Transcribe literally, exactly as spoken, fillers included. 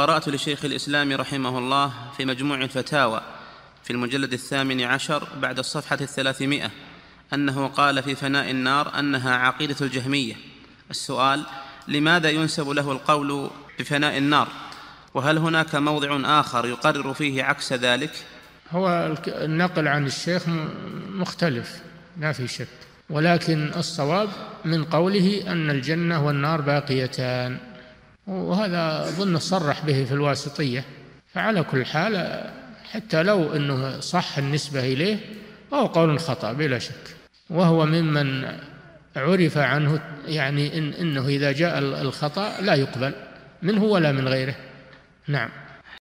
قرأت لشيخ الإسلام رحمه الله في مجموع الفتاوى في المجلد الثامن عشر بعد الصفحة الثلاثمائة أنه قال في فناء النار أنها عقيدة الجهمية. السؤال: لماذا ينسب له القول بفناء النار؟ وهل هناك موضع آخر يقرر فيه عكس ذلك؟ هو النقل عن الشيخ مختلف لا في شك، ولكن الصواب من قوله أن الجنة والنار باقيتان، وهذا أظن صرح به في الواسطية. فعلى كل حال حتى لو أنه صح النسبة إليه فهو قول خطأ بلا شك، وهو ممن عرف عنه يعني إن إنه إذا جاء الخطأ لا يقبل منه ولا من غيره. نعم.